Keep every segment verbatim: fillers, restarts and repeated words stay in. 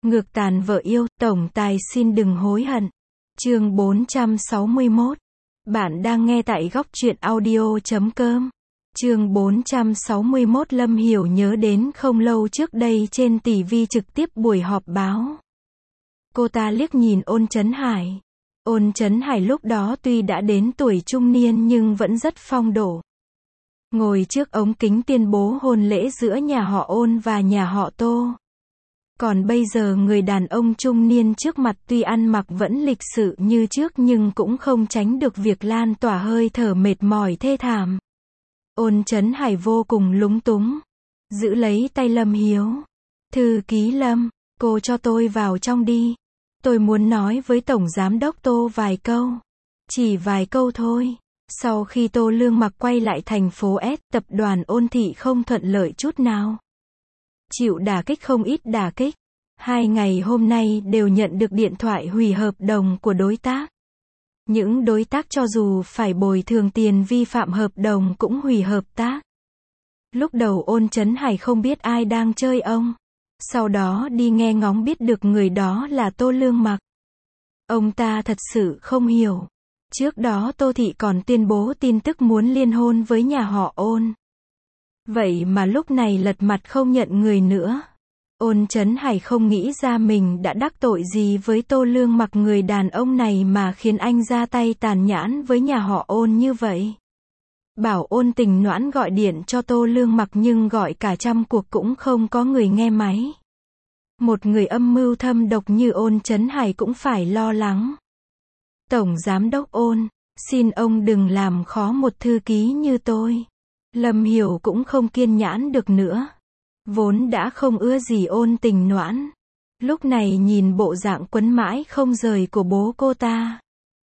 Ngược tàn vợ yêu, tổng tài xin đừng hối hận. Chương bốn trăm sáu mươi mốt. Bạn đang nghe tại góc truyện audio chấm com. Chương bốn trăm sáu mươi mốt. Lâm Hiểu nhớ đến không lâu trước đây trên ti vi trực tiếp buổi họp báo. Cô ta liếc nhìn Ôn Chấn Hải. Ôn Chấn Hải lúc đó tuy đã đến tuổi trung niên nhưng vẫn rất phong độ. Ngồi trước ống kính tuyên bố hôn lễ giữa nhà họ Ôn và nhà họ Tô. Còn bây giờ người đàn ông trung niên trước mặt tuy ăn mặc vẫn lịch sự như trước nhưng cũng không tránh được việc lan tỏa hơi thở mệt mỏi thê thảm. Ôn Chấn Hải vô cùng lúng túng. Giữ lấy tay Lâm Hiếu. Thư ký Lâm, cô cho tôi vào trong đi. Tôi muốn nói với Tổng Giám đốc Tô vài câu. Chỉ vài câu thôi. Sau khi Tô Lương Mặc quay lại thành phố S, tập đoàn Ôn Thị không thuận lợi chút nào. Chịu đả kích không ít đả kích. Hai ngày hôm nay đều nhận được điện thoại hủy hợp đồng của đối tác. Những đối tác cho dù phải bồi thường tiền vi phạm hợp đồng cũng hủy hợp tác. Lúc đầu Ôn Chấn Hải không biết ai đang chơi ông. Sau đó đi nghe ngóng biết được người đó là Tô Lương Mặc. Ông ta thật sự không hiểu. Trước đó Tô Thị còn tuyên bố tin tức muốn liên hôn với nhà họ Ôn. Vậy mà lúc này lật mặt không nhận người nữa. Ôn Chấn Hải không nghĩ ra mình đã đắc tội gì với Tô Lương Mặc, người đàn ông này mà khiến anh ra tay tàn nhẫn với nhà họ Ôn như vậy. Bảo Ôn Tình Noãn gọi điện cho Tô Lương Mặc nhưng gọi cả trăm cuộc cũng không có người nghe máy. Một người âm mưu thâm độc như Ôn Chấn Hải cũng phải lo lắng. Tổng Giám đốc Ôn, xin ông đừng làm khó một thư ký như tôi. Lâm Hiểu cũng không kiên nhẫn được nữa. Vốn đã không ưa gì Ôn Tình Noãn. Lúc này nhìn bộ dạng quấn mãi không rời của bố cô ta.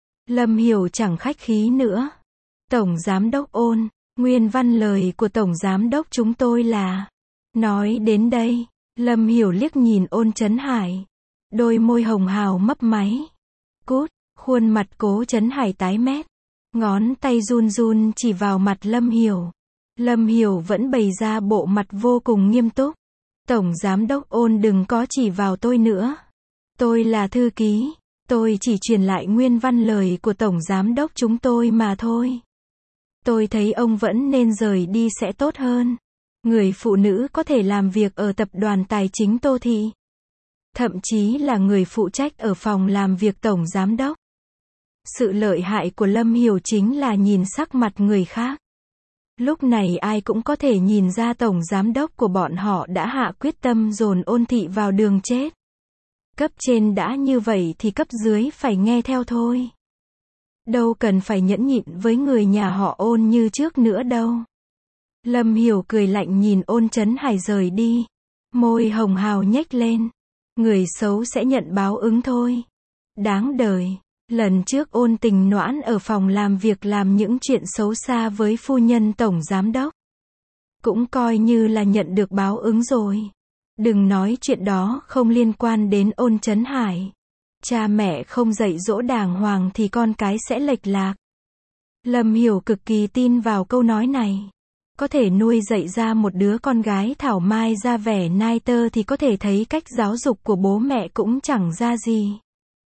Lâm Hiểu chẳng khách khí nữa. Tổng Giám đốc Ôn, nguyên văn lời của Tổng Giám đốc chúng tôi là... Nói đến đây, Lâm Hiểu liếc nhìn Ôn Chấn Hải. Đôi môi hồng hào mấp máy. Cút, khuôn mặt Cố Chấn Hải tái mét. Ngón tay run run chỉ vào mặt Lâm Hiểu. Lâm Hiểu vẫn bày ra bộ mặt vô cùng nghiêm túc. Tổng Giám đốc Ôn đừng có chỉ vào tôi nữa. Tôi là thư ký. Tôi chỉ truyền lại nguyên văn lời của Tổng Giám đốc chúng tôi mà thôi. Tôi thấy ông vẫn nên rời đi sẽ tốt hơn. Người phụ nữ có thể làm việc ở tập đoàn tài chính Tô Thị. Thậm chí là người phụ trách ở phòng làm việc Tổng Giám đốc. Sự lợi hại của Lâm Hiểu chính là nhìn sắc mặt người khác. Lúc này ai cũng có thể nhìn ra Tổng Giám đốc của bọn họ đã hạ quyết tâm dồn Ôn Thị vào đường chết. Cấp trên đã như vậy thì cấp dưới phải nghe theo thôi. Đâu cần phải nhẫn nhịn với người nhà họ Ôn như trước nữa đâu. Lâm Hiểu cười lạnh nhìn Ôn Chấn Hải rời đi. Môi hồng hào nhếch lên. Người xấu sẽ nhận báo ứng thôi. Đáng đời. Lần trước Ôn Tình Noãn ở phòng làm việc làm những chuyện xấu xa với phu nhân Tổng Giám đốc. Cũng coi như là nhận được báo ứng rồi. Đừng nói chuyện đó không liên quan đến Ôn Chấn Hải. Cha mẹ không dạy dỗ đàng hoàng thì con cái sẽ lệch lạc. Lâm Hiểu cực kỳ tin vào câu nói này. Có thể nuôi dạy ra một đứa con gái thảo mai ra vẻ nai tơ thì có thể thấy cách giáo dục của bố mẹ cũng chẳng ra gì.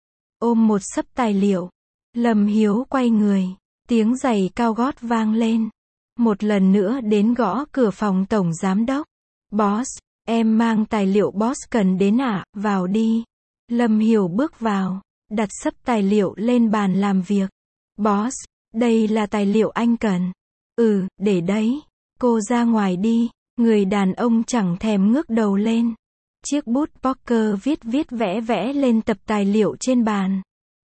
Ôm một xấp tài liệu. Lâm Hiếu quay người. Tiếng giày cao gót vang lên. Một lần nữa đến gõ cửa phòng Tổng Giám đốc. Boss, em mang tài liệu boss cần đến ạ, à? Vào đi. Lâm Hiểu bước vào. Đặt xấp tài liệu lên bàn làm việc. Boss, đây là tài liệu anh cần. Ừ, để đấy. Cô ra ngoài đi. Người đàn ông chẳng thèm ngước đầu lên. Chiếc bút poker viết viết vẽ vẽ lên tập tài liệu trên bàn.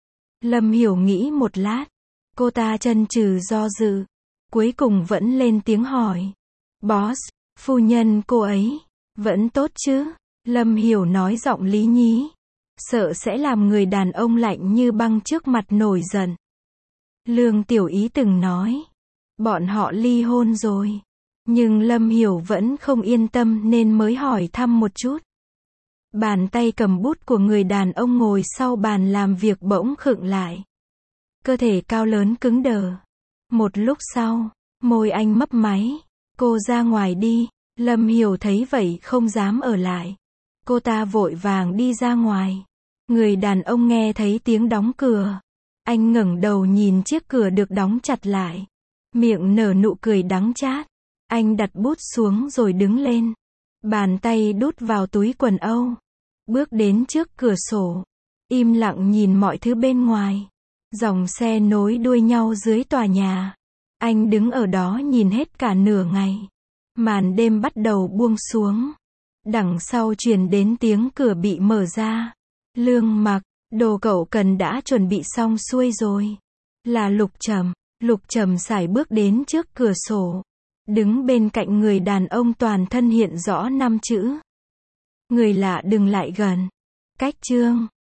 Lâm Hiểu nghĩ một lát. Cô ta chần chừ do dự. Cuối cùng vẫn lên tiếng hỏi. Boss, phu nhân cô ấy, vẫn tốt chứ? Lâm Hiểu nói giọng lý nhí. Sợ sẽ làm người đàn ông lạnh như băng trước mặt nổi giận. Lương Tiểu Ý từng nói. Bọn họ ly hôn rồi. Nhưng Lâm Hiểu vẫn không yên tâm nên mới hỏi thăm một chút. Bàn tay cầm bút của người đàn ông ngồi sau bàn làm việc bỗng khựng lại. Cơ thể cao lớn cứng đờ. Một lúc sau, môi anh mấp máy. Cô ra ngoài đi. Lâm Hiểu thấy vậy không dám ở lại. Cô ta vội vàng đi ra ngoài. Người đàn ông nghe thấy tiếng đóng cửa. Anh ngẩng đầu nhìn chiếc cửa được đóng chặt lại. Miệng nở nụ cười đắng chát. Anh đặt bút xuống rồi đứng lên. Bàn tay đút vào túi quần âu. Bước đến trước cửa sổ. Im lặng nhìn mọi thứ bên ngoài. Dòng xe nối đuôi nhau dưới tòa nhà. Anh đứng ở đó nhìn hết cả nửa ngày. Màn đêm bắt đầu buông xuống. Đằng sau truyền đến tiếng cửa bị mở ra. Lương Mặc, đồ cậu cần đã chuẩn bị xong xuôi rồi. Là Lục Trầm. Lục Trầm sải bước đến trước cửa sổ. Đứng bên cạnh người đàn ông toàn thân hiện rõ năm chữ. Người lạ đừng lại gần. Cách chương